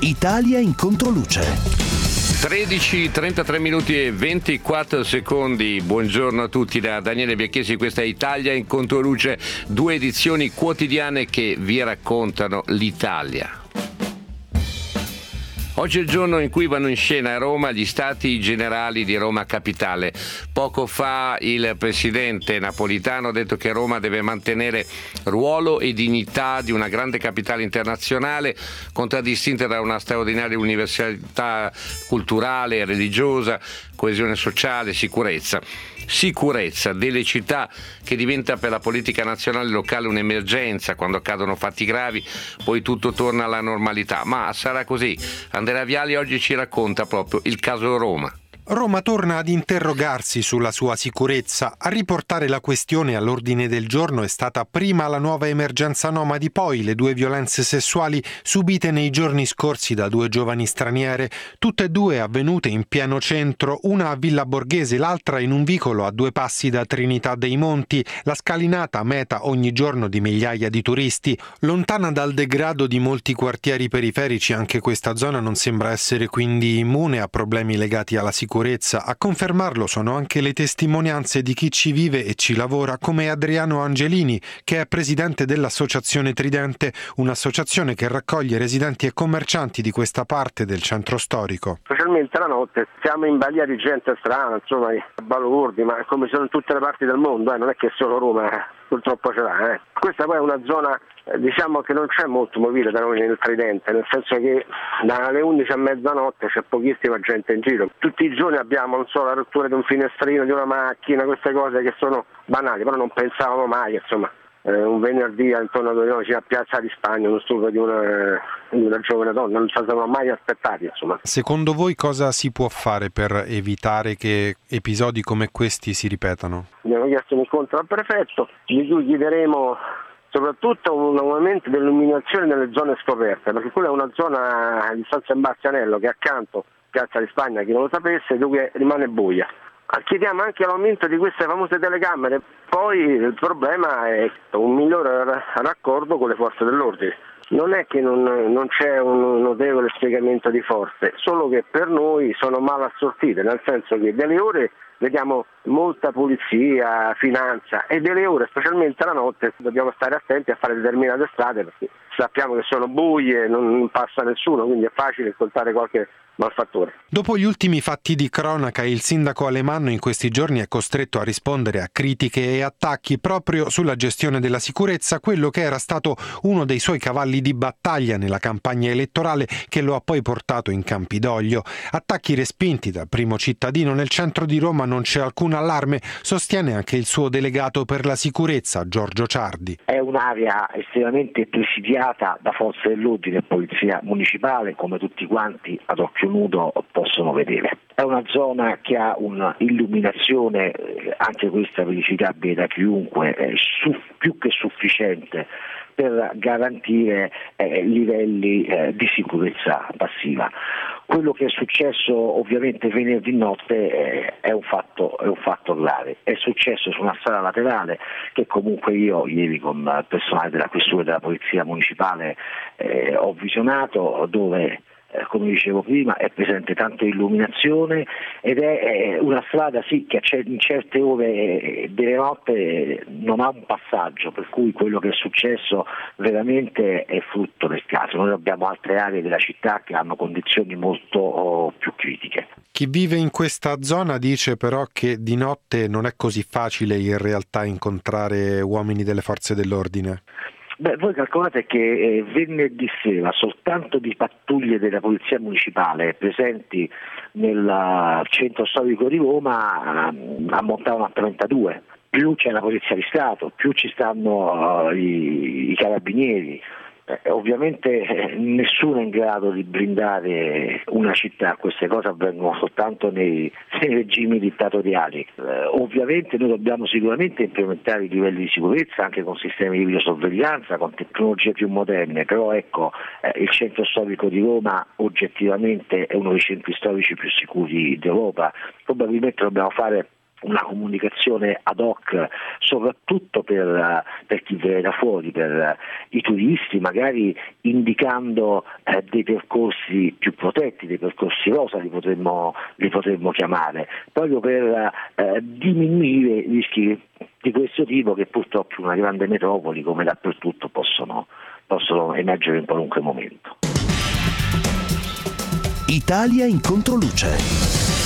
Italia in controluce. 13:33 minuti e 24 secondi. Buongiorno a tutti da Daniele Bianchesi. Questa è Italia in controluce, 2 edizioni quotidiane che vi raccontano l'Italia. Oggi è il giorno in cui vanno in scena a Roma gli Stati Generali di Roma Capitale. Poco fa il presidente Napolitano ha detto che Roma deve mantenere ruolo e dignità di una grande capitale internazionale, contraddistinta da una straordinaria universalità culturale e religiosa, coesione sociale, sicurezza. Sicurezza delle città che diventa per la politica nazionale e locale un'emergenza. Quando accadono fatti gravi poi tutto torna alla normalità, ma sarà così? Andrea Viali oggi ci racconta proprio il caso Roma. Roma torna ad interrogarsi sulla sua sicurezza. A riportare la questione all'ordine del giorno è stata prima la nuova emergenza nomadi, poi le 2 violenze sessuali subite nei giorni scorsi da 2 giovani straniere, tutte e 2 avvenute in pieno centro, una a Villa Borghese, l'altra in un vicolo a 2 passi da Trinità dei Monti, la scalinata meta ogni giorno di migliaia di turisti. Lontana dal degrado di molti quartieri periferici, anche questa zona non sembra essere quindi immune a problemi legati alla sicurezza. A confermarlo sono anche le testimonianze di chi ci vive e ci lavora, come Adriano Angelini, che è presidente dell'Associazione Tridente, un'associazione che raccoglie residenti e commercianti di questa parte del centro storico. Specialmente la notte siamo in balia di gente strana, insomma, balordi, ma come sono in tutte le parti del mondo, non è che solo Roma purtroppo ce l'ha. Questa poi è una zona diciamo che non c'è molto mobile da noi nel Tridente, nel senso che dalle 11 a mezzanotte c'è pochissima gente in giro. Tutti i giorni abbiamo, non so, la rottura di un finestrino, di una macchina, queste cose che sono banali, però non pensavamo mai, insomma, un venerdì intorno a 12 a Piazza di Spagna, uno stupro di una giovane donna, non ci siamo mai aspettati, insomma. Secondo voi cosa si può fare per evitare che episodi come questi si ripetano? Abbiamo chiesto un incontro al prefetto, di cui chiederemo soprattutto un aumento dell'illuminazione nelle zone scoperte, perché quella è una zona di San Sebastianello che è accanto a Piazza di Spagna, chi non lo sapesse, dove rimane buia. Chiediamo anche l'aumento di queste famose telecamere, poi il problema è un migliore raccordo con le forze dell'ordine. Non è che non c'è un notevole spiegamento di forze, solo che per noi sono mal assortite, nel senso che delle ore vediamo molta polizia, finanza, e delle ore, specialmente la notte, dobbiamo stare attenti a fare determinate strade perché sappiamo che sono buie, non passa nessuno, quindi è facile incontrare qualche malfattore. Dopo gli ultimi fatti di cronaca, il sindaco Alemanno in questi giorni è costretto a rispondere a critiche e attacchi proprio sulla gestione della sicurezza, quello che era stato uno dei suoi cavalli di battaglia nella campagna elettorale che lo ha poi portato in Campidoglio. Attacchi respinti dal primo cittadino. Nel centro di Roma non c'è alcun allarme, sostiene anche il suo delegato per la sicurezza, Giorgio Ciardi. È un'area estremamente presidiata da forze dell'ordine e polizia municipale, come tutti quanti ad occhio nudo possono vedere. È una zona che ha un'illuminazione, anche questa verificabile da chiunque, più che sufficiente per garantire livelli di sicurezza passiva. Quello che è successo ovviamente venerdì notte è un fatto grave. È successo su una strada laterale che comunque io ieri con il personale della questura e della polizia municipale ho visionato, dove come dicevo prima è presente tanto illuminazione ed è una strada sì che in certe ore delle notte non ha un passaggio, per cui quello che è successo veramente è frutto del caso. Noi abbiamo altre aree della città che hanno condizioni molto più critiche. Chi vive in questa zona dice però che di notte non è così facile in realtà incontrare uomini delle forze dell'ordine. Voi calcolate che venerdì sera soltanto di pattuglie della polizia municipale presenti nel centro storico di Roma ammontavano a 32, più c'è la polizia di Stato, più ci stanno i carabinieri. Ovviamente nessuno è in grado di blindare una città, queste cose avvengono soltanto nei regimi dittatoriali. Ovviamente noi dobbiamo sicuramente implementare i livelli di sicurezza anche con sistemi di videosorveglianza, con tecnologie più moderne, però ecco, il centro storico di Roma oggettivamente è uno dei centri storici più sicuri d'Europa. Probabilmente dobbiamo fare una comunicazione ad hoc soprattutto per chi viene da fuori, per i turisti, magari indicando dei percorsi più protetti, dei percorsi rosa li potremmo chiamare, proprio per diminuire i rischi di questo tipo che purtroppo in una grande metropoli come dappertutto possono emergere in qualunque momento. Italia in controluce.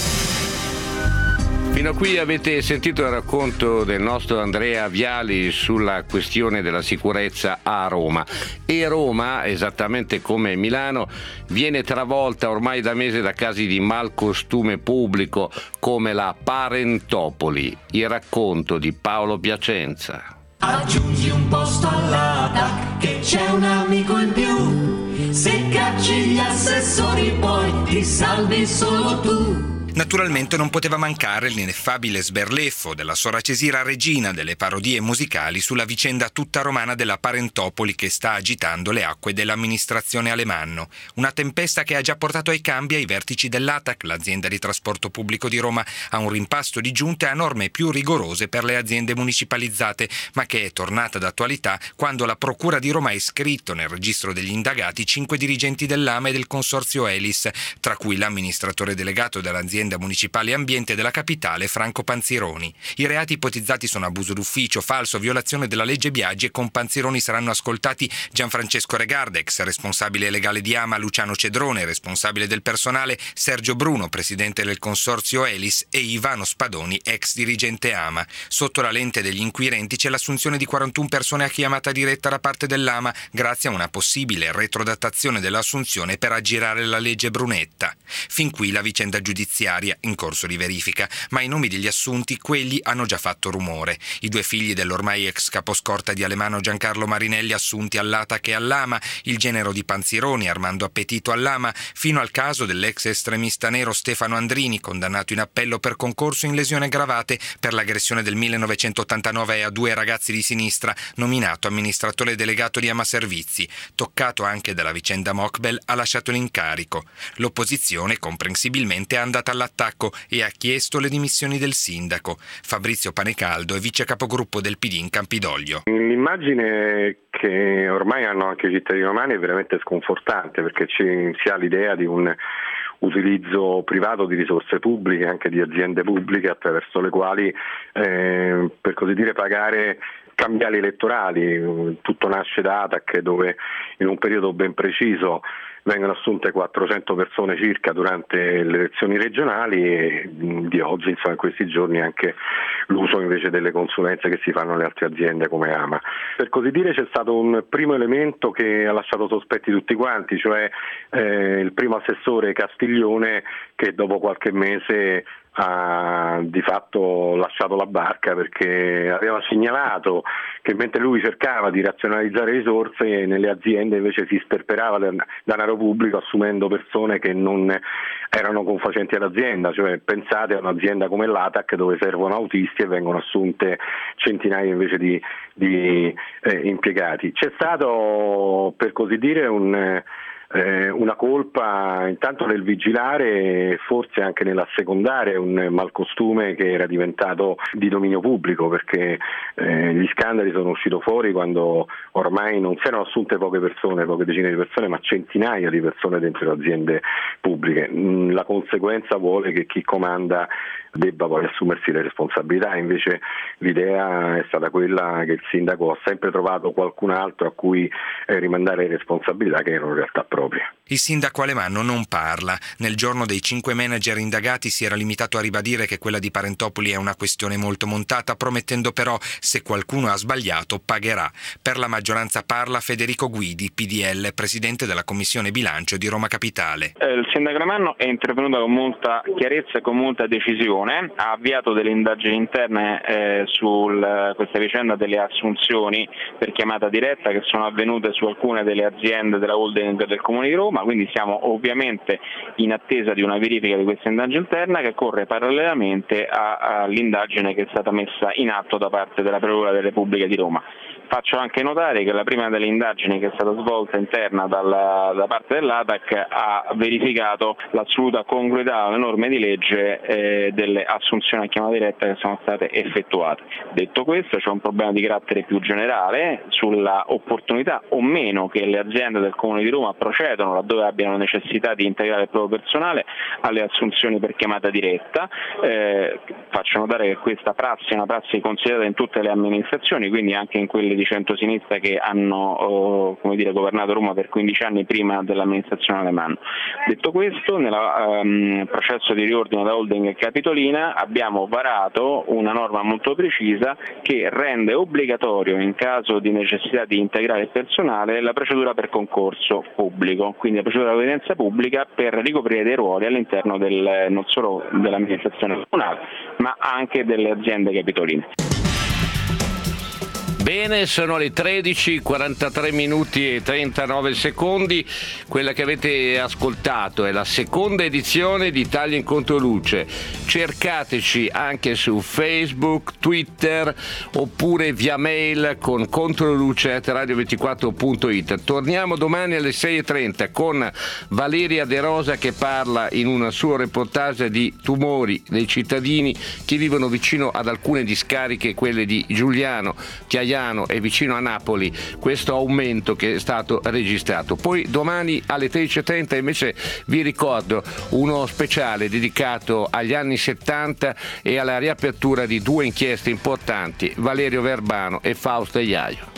Fino a qui avete sentito il racconto del nostro Andrea Viali sulla questione della sicurezza a Roma. E Roma, esattamente come Milano, viene travolta ormai da mesi da casi di malcostume pubblico come la Parentopoli. Il racconto di Paolo Piacenza. Aggiungi un posto all'ATAC che c'è un amico in più. Se cacci gli assessori poi ti salvi solo tu. Naturalmente non poteva mancare l'ineffabile sberleffo della Sora Cesira regina delle parodie musicali sulla vicenda tutta romana della Parentopoli che sta agitando le acque dell'amministrazione Alemanno. Una tempesta che ha già portato ai cambi ai vertici dell'ATAC, l'azienda di trasporto pubblico di Roma, a un rimpasto di giunte a norme più rigorose per le aziende municipalizzate, ma che è tornata d'attualità quando la Procura di Roma ha iscritto nel registro degli indagati 5 dirigenti dell'AMA e del consorzio Elis, tra cui l'amministratore delegato dell'azienda municipale ambiente della capitale Franco Panzironi. I reati ipotizzati sono abuso d'ufficio, falso, violazione della legge Biagi e con Panzironi saranno ascoltati Gianfrancesco Regardex, responsabile legale di AMA, Luciano Cedrone, responsabile del personale, Sergio Bruno, presidente del consorzio Elis e Ivano Spadoni, ex dirigente AMA. Sotto la lente degli inquirenti c'è l'assunzione di 41 persone a chiamata diretta da parte dell'AMA grazie a una possibile retrodatazione dell'assunzione per aggirare la legge Brunetta. Fin qui la vicenda giudiziaria in corso di verifica, ma i nomi degli assunti, quelli hanno già fatto rumore. I 2 figli dell'ormai ex caposcorta di Alemanno Giancarlo Marinelli assunti all'ATAC e all'AMA, il genero di Panzironi Armando Appetito all'AMA, fino al caso dell'ex estremista nero Stefano Andrini, condannato in appello per concorso in lesioni aggravate per l'aggressione del 1989 a 2 ragazzi di sinistra, nominato amministratore delegato di AMA Servizi. Toccato anche dalla vicenda Mokbel, ha lasciato l'incarico. L'opposizione comprensibilmente è andata all'attacco e ha chiesto le dimissioni del sindaco. Fabrizio Panecaldo è vice capogruppo del PD in Campidoglio. L'immagine che ormai hanno anche i cittadini romani è veramente sconfortante, perché si ha l'idea di un utilizzo privato di risorse pubbliche, anche di aziende pubbliche, attraverso le quali per così dire pagare cambiali elettorali. Tutto nasce da ATAC, dove in un periodo ben preciso vengono assunte 400 persone circa durante le elezioni regionali e di oggi, insomma, in questi giorni anche l'uso invece delle consulenze che si fanno alle altre aziende come AMA. Per così dire c'è stato un primo elemento che ha lasciato sospetti tutti quanti, cioè il primo assessore Castiglione, che dopo qualche mese ha di fatto lasciato la barca, perché aveva segnalato che mentre lui cercava di razionalizzare risorse, nelle aziende invece si sperperava denaro pubblico assumendo persone che non erano confacenti all'azienda. Cioè, pensate a un'azienda come l'ATAC dove servono autisti e vengono assunte centinaia invece di impiegati. C'è stato, per così dire, una colpa intanto nel vigilare e forse anche nell'assecondare un malcostume che era diventato di dominio pubblico, perché gli scandali sono usciti fuori quando ormai non si erano assunte poche decine di persone, ma centinaia di persone dentro le aziende pubbliche. La conseguenza vuole che chi comanda debba poi assumersi le responsabilità, invece l'idea è stata quella che il sindaco ha sempre trovato qualcun altro a cui rimandare le responsabilità che erano in realtà proprie. Il sindaco Alemanno non parla. Nel giorno dei 5 manager indagati si era limitato a ribadire che quella di Parentopoli è una questione molto montata, promettendo però se qualcuno ha sbagliato pagherà. Per la maggioranza parla Federico Guidi, PDL, presidente della Commissione Bilancio di Roma Capitale. Il sindaco Alemanno è intervenuto con molta chiarezza e con molta decisione, ha avviato delle indagini interne su questa vicenda delle assunzioni per chiamata diretta che sono avvenute su alcune delle aziende della holding del Comune di Roma, quindi siamo ovviamente in attesa di una verifica di questa indagine interna che corre parallelamente all'indagine che è stata messa in atto da parte della Procura della Repubblica di Roma. Faccio anche notare che la prima delle indagini che è stata svolta interna da parte dell'ATAC ha verificato l'assoluta congruità alle norme di legge delle assunzioni a chiamata diretta che sono state effettuate. Detto questo, c'è un problema di carattere più generale sulla opportunità o meno che le aziende del Comune di Roma procedono laddove abbiano necessità di integrare il proprio personale alle assunzioni per chiamata diretta. Faccio notare che questa prassi è una prassi considerata in tutte le amministrazioni, quindi anche in quelle di centrosinistra che hanno governato Roma per 15 anni prima dell'amministrazione Alemanno. Detto questo, nel processo di riordino da holding e capitolina abbiamo varato una norma molto precisa che rende obbligatorio, in caso di necessità di integrare il personale, la procedura per concorso pubblico, quindi la procedura di evidenza pubblica per ricoprire dei ruoli all'interno non solo dell'amministrazione comunale ma anche delle aziende capitoline. Bene, sono le 13, 43 minuti e 39 secondi. Quella che avete ascoltato è la seconda edizione di Italia in Controluce. Cercateci anche su Facebook, Twitter oppure via mail con controluce@radio24.it. Torniamo domani alle 6:30 con Valeria De Rosa che parla in un suo reportage di tumori dei cittadini che vivono vicino ad alcune discariche, quelle di Giuliano, Chiaiano e vicino a Napoli, questo aumento che è stato registrato. Poi domani alle 13:30 invece vi ricordo uno speciale dedicato agli anni 70 e alla riapertura di due inchieste importanti, Valerio Verbano e Fausto Iaio.